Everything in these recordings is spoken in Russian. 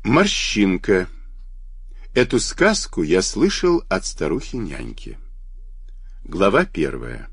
Морщинка. Эту сказку я слышал от старухи-няньки. Глава 1.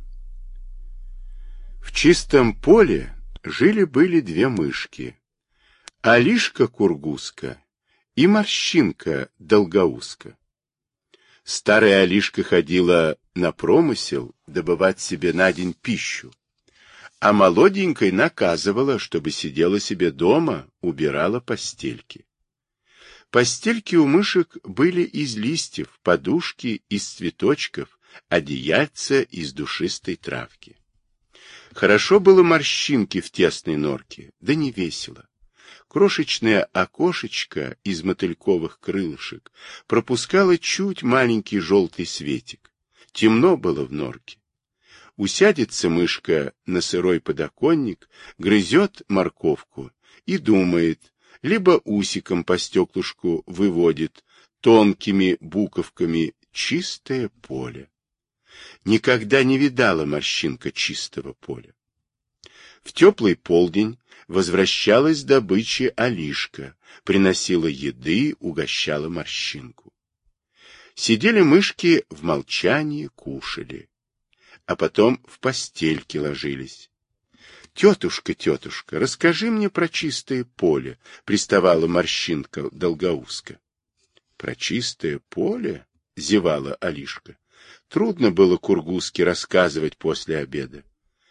В чистом поле жили-были две мышки. Алишка Кургуска и Морщинка Долгоуска. Старая Алишка ходила на промысел добывать себе на день пищу, а молоденькой наказывала, чтобы сидела себе дома, убирала постельки. Постельки у мышек были из листьев, подушки из цветочков, одеяльца из душистой травки. Хорошо было Морщинке в тесной норке, да не весело. Крошечное окошечко из мотыльковых крылышек пропускало чуть маленький желтый светик. Темно было в норке. Усядется мышка на сырой подоконник, грызет морковку и думает, либо усиком по стеклышку выводит тонкими буковками чистое поле. Никогда не видала Морщинка чистого поля. В теплый полдень возвращалась добыча Алишка, приносила еды, угощала Морщинку. Сидели мышки в молчании, кушали, а потом в постельки ложились. «Тетушка, тетушка, расскажи мне про чистое поле», — приставала Морщинка Долгоуска. «Про чистое поле?» — зевала Алишка. Трудно было Кургуске рассказывать после обеда.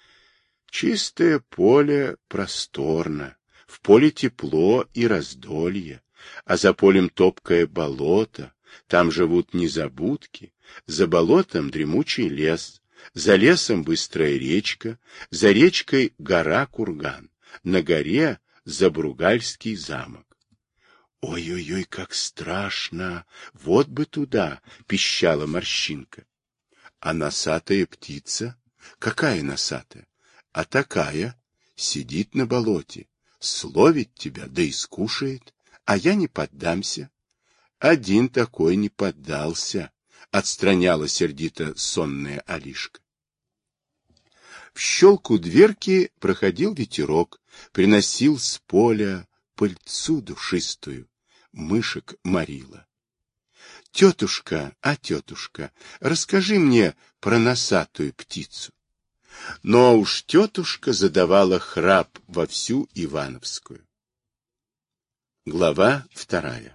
«Чистое поле просторно, в поле тепло и раздолье, а за полем топкое болото, там живут незабудки, за болотом дремучий лес». За лесом быстрая речка, за речкой гора-курган, на горе Забругальский замок. «Ой-ой-ой, как страшно! Вот бы туда!» — пищала Морщинка. «А носатая птица? Какая носатая? А такая сидит на болоте, словит тебя, да и скушает, а я не поддамся». «Один такой не поддался», — отстраняла сердито сонная Алишка. В щелку дверки проходил ветерок, приносил с поля пыльцу душистую, мышек морила. «Тетушка, тетушка, расскажи мне про носатую птицу». Но уж тетушка задавала храп во всю Ивановскую. Глава 2.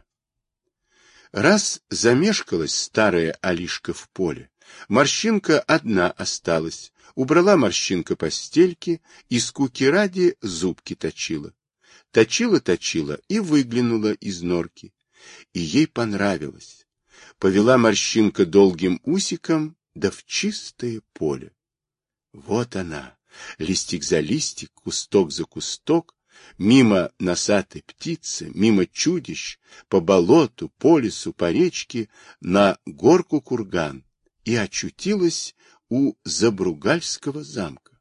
Раз замешкалась старая Алишка в поле, Морщинка одна осталась. Убрала Морщинка постельки и скуки ради зубки точила. Точила и выглянула из норки. И ей понравилось. Повела Морщинка долгим усиком, да в чистое поле. Вот она, листик за листик, кусток за кусток, мимо носатой птицы, мимо чудищ, по болоту, по лесу, по речке, на горку курган, и очутилась у Забругальского замка.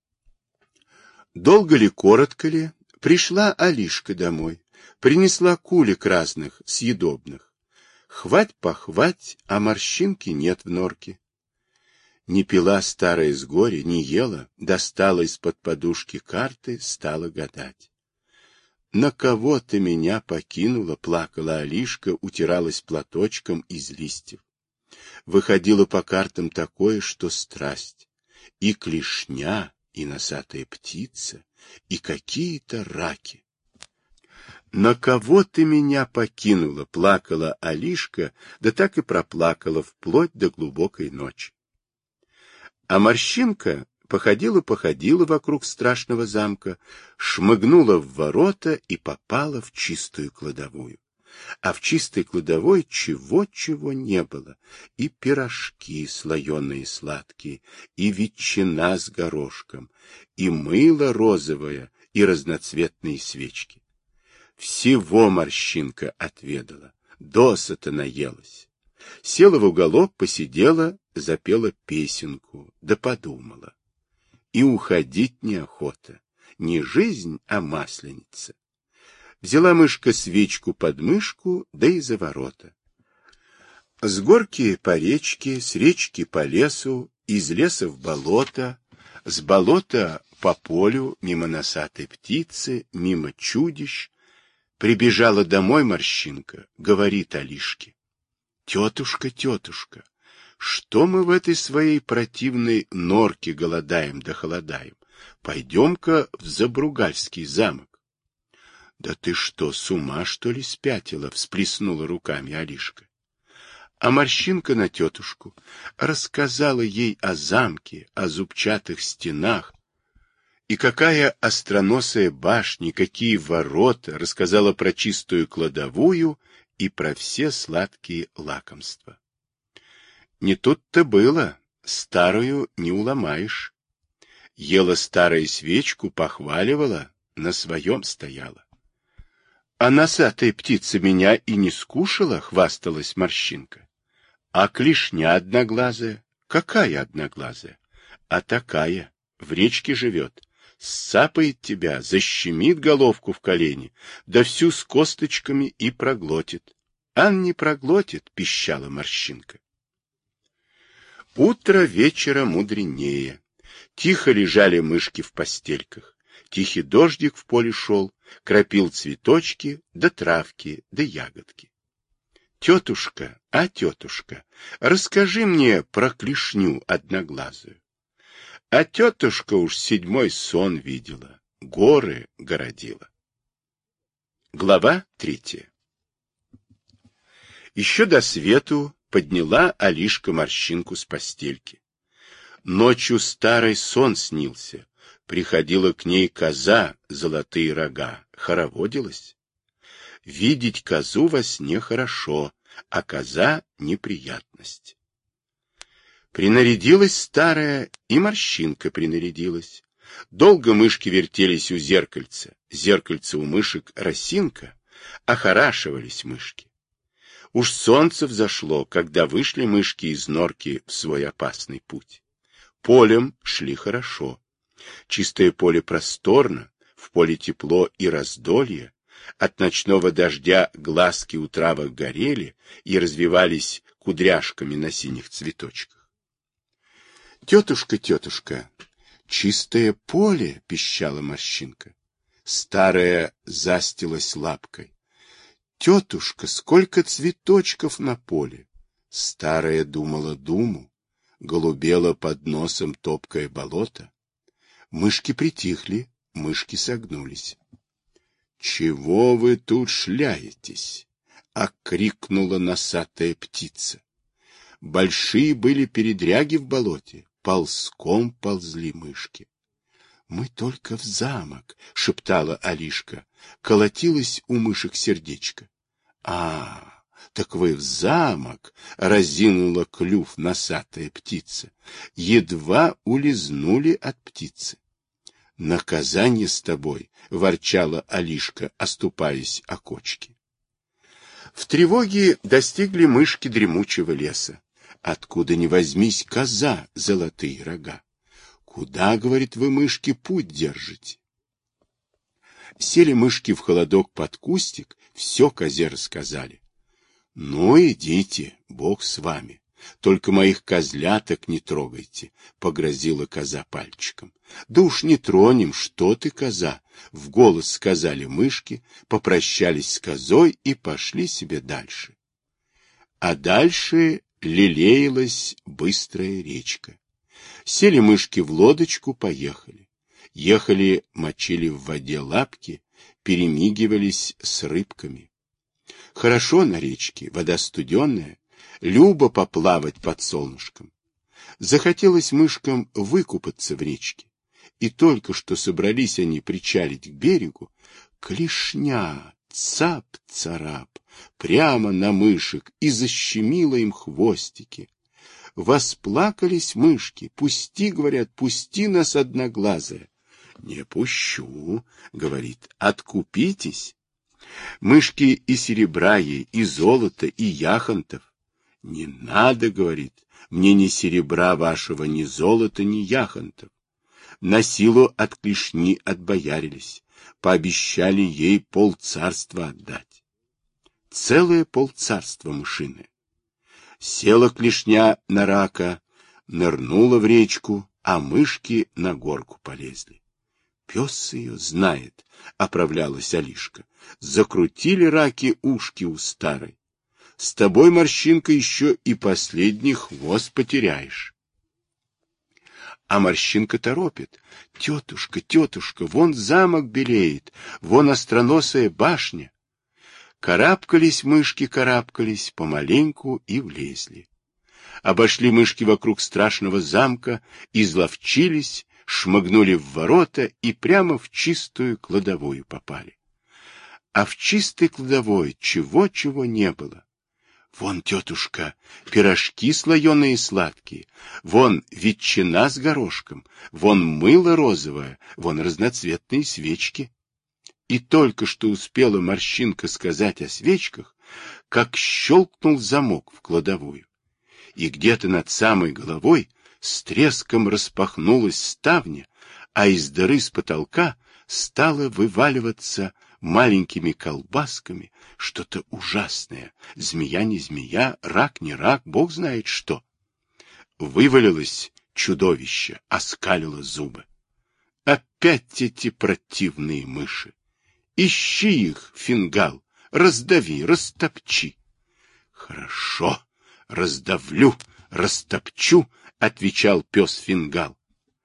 Долго ли, коротко ли, пришла Алишка домой, принесла кулек разных, съедобных. Хвать-похвать, а Морщинки нет в норке. Не пила старая с горя, не ела, достала из-под подушки карты, стала гадать. «На кого ты меня покинула?» — плакала Алишка, утиралась платочком из листьев. Выходило по картам такое, что страсть. И клешня, и носатая птица, и какие-то раки. «На кого ты меня покинула?» — плакала Алишка, да так и проплакала вплоть до глубокой ночи. А Морщинка походила вокруг страшного замка, шмыгнула в ворота и попала в чистую кладовую. А в чистой кладовой чего-чего не было. И пирожки слоеные сладкие, и ветчина с горошком, и мыло розовое, и разноцветные свечки. Всего Морщинка отведала, досыта наелась. Села в уголок, посидела, запела песенку, да подумала. И уходить неохота, не жизнь, а масленица. Взяла мышка свечку под мышку, да и за ворота. С горки по речке, с речки по лесу, из леса в болото, с болота по полю, мимо носатой птицы, мимо чудищ, Прибежала домой Морщинка, говорит Алишке: тетушка, тетушка, что мы в этой своей противной норке голодаем да холодаем? Пойдем-ка в Забругальский замок. Да ты что, с ума, что ли, спятила? Всплеснула руками Алишка. А Морщинка на тетушку рассказала ей о замке, о зубчатых стенах, и какая остроносая башня, какие ворота, рассказала про чистую кладовую и про все сладкие лакомства. Не тут-то было, старую не уломаешь. Ела старая свечку, похваливала, на своем стояла. А носатая птица меня и не скушала, хвасталась Морщинка. А клешня одноглазая? Какая одноглазая? А такая, в речке живет. Сцапает тебя, защемит головку в колени, да всю с косточками и проглотит. Ан не проглотит, пищала Морщинка. Утро вечера мудренее. Тихо лежали мышки в постельках. Тихий дождик в поле шел, кропил цветочки, да травки, да ягодки. Тетушка, а тетушка, расскажи мне про клешню одноглазую. А тетушка уж 7-й сон видела, горы городила. Глава 3. Еще до свету подняла Алишка Морщинку с постельки. Ночью старый сон снился, приходила к ней коза, золотые рога, хороводилась. Видеть козу во сне хорошо, а коза — неприятность. Принарядилась старая, и Морщинка принарядилась. Долго мышки вертелись у зеркальца, зеркальце у мышек росинка, охорашивались мышки. Уж солнце взошло, когда вышли мышки из норки в свой опасный путь. Полем шли хорошо. Чистое поле просторно, в поле тепло и раздолье. От ночного дождя глазки у травок горели и развивались кудряшками на синих цветочках. Тетушка, тетушка, чистое поле, пищала Морщинка. Старая застилась лапкой. Тетушка, сколько цветочков на поле. Старая думала думу, голубела под носом топкое болото. Мышки притихли, мышки согнулись. Чего вы тут шляетесь? Окрикнула носатая птица. Большие были передряги в болоте. Ползком ползли мышки. — Мы только в замок, — шептала Алишка. Колотилось у мышек сердечко. — А, так вы в замок, — разинула клюв носатая птица. Едва улизнули от птицы. — Наказание с тобой, — ворчала Алишка, оступаясь о кочки. В тревоге достигли мышки дремучего леса. Откуда ни возьмись коза, золотые рога. Куда, говорит, вы, мышки, путь держите? Сели мышки в холодок под кустик, все козе рассказали. Ну, идите, Бог с вами. Только моих козляток не трогайте, погрозила коза пальчиком. Да уж не тронем, что ты, коза, в голос сказали мышки, попрощались с козой и пошли себе дальше. А дальше лелеялась быстрая речка. Сели мышки в лодочку, поехали. Ехали, мочили в воде лапки, перемигивались с рыбками. Хорошо на речке, вода студеная, любо поплавать под солнышком. Захотелось мышкам выкупаться в речке. И только что собрались они причалить к берегу, клешня, цап-царап, прямо на мышек и защемило им хвостики. Восплакались мышки. Пусти, говорят, пусти нас, одноглазая. Не пущу, говорит, откупитесь. Мышки и серебра ей, и золота, и яхонтов. Не надо, говорит, мне ни серебра вашего, ни золота, ни яхонтов. На силу от клешни отбоярились, пообещали ей полцарства отдать. Целое полцарства мышиное. Села клешня на рака, нырнула в речку, а мышки на горку полезли. Пес ее знает, — оправлялась Алишка. Закрутили раки ушки у старой. С тобой, морщинка, еще и последний хвост потеряешь. А морщинка торопит. Тетушка, тетушка, вон замок белеет, вон остроносая башня. Карабкались мышки, карабкались, помаленьку и влезли. Обошли мышки вокруг страшного замка, изловчились, шмыгнули в ворота и прямо в чистую кладовую попали. А в чистой кладовой чего-чего не было. Вон, тетушка, пирожки слоеные сладкие, вон ветчина с горошком, вон мыло розовое, вон разноцветные свечки. И только что успела морщинка сказать о свечках, как щелкнул замок в кладовую. И где-то над самой головой с треском распахнулась ставня, а из дыры с потолка стало вываливаться маленькими колбасками что-то ужасное. Змея не змея, рак не рак, бог знает что. Вывалилось чудовище, оскалило зубы. Опять эти противные мыши. Ищи их, фингал, раздави, растопчи. Хорошо, раздавлю, растопчу, отвечал пес фингал.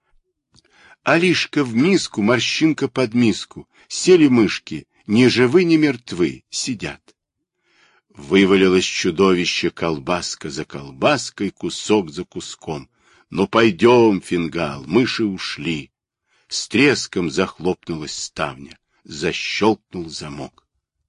Алишка в миску, морщинка под миску. Сели мышки, ни живы, ни мертвы, сидят. Вывалилось чудовище колбаска за колбаской, кусок за куском. Ну, пойдем, фингал, мыши ушли. С треском захлопнулась ставня, защелкнул замок.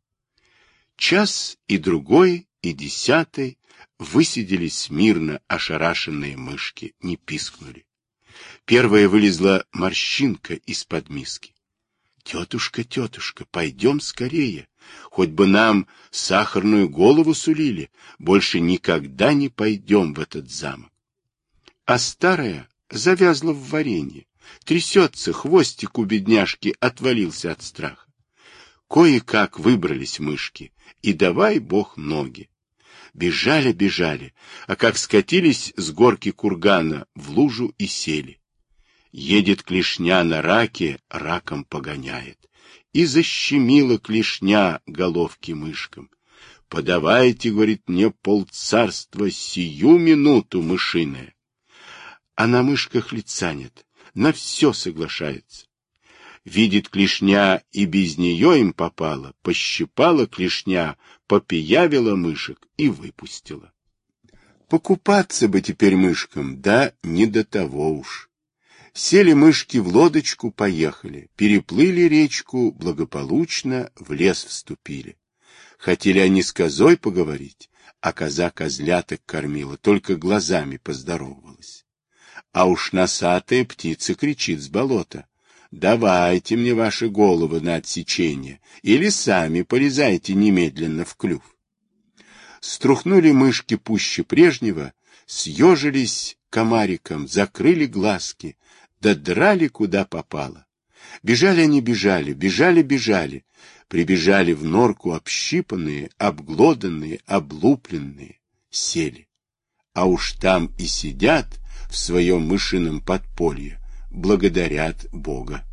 Час и другой, и 10 высидели смирно ошарашенные мышки, не пискнули. Первая вылезла морщинка из-под миски. Тетушка, тетушка, пойдем скорее, хоть бы нам сахарную голову сулили, больше никогда не пойдем в этот замок. А старая завязла в варенье, трясется, хвостик у бедняжки отвалился от страха. Кое-как выбрались мышки, и давай бог ноги. Бежали, бежали, а как скатились с горки кургана в лужу и сели. Едет клешня на раке, раком погоняет. И защемила клешня головки мышкам. Подавайте, говорит, мне полцарства сию минуту, мышиная. А на мышках лица нет, на все соглашается. Видит клешня, и без нее им попала, пощипала клешня, попиявила мышек и выпустила. Покупаться бы теперь мышкам, да не до того уж. Сели мышки в лодочку, поехали, переплыли речку, благополучно в лес вступили. Хотели они с козой поговорить, а коза козляток кормила, только глазами поздоровалась. А уж носатая птица кричит с болота: «Давайте мне ваши головы на отсечение, или сами полезайте немедленно в клюв». Струхнули мышки пуще прежнего, съежились комариком, закрыли глазки, да драли куда попало. Бежали они, бежали, бежали, бежали, прибежали в норку общипанные, обглоданные, облупленные, сели. А уж там и сидят в своем мышином подполье, благодарят Бога.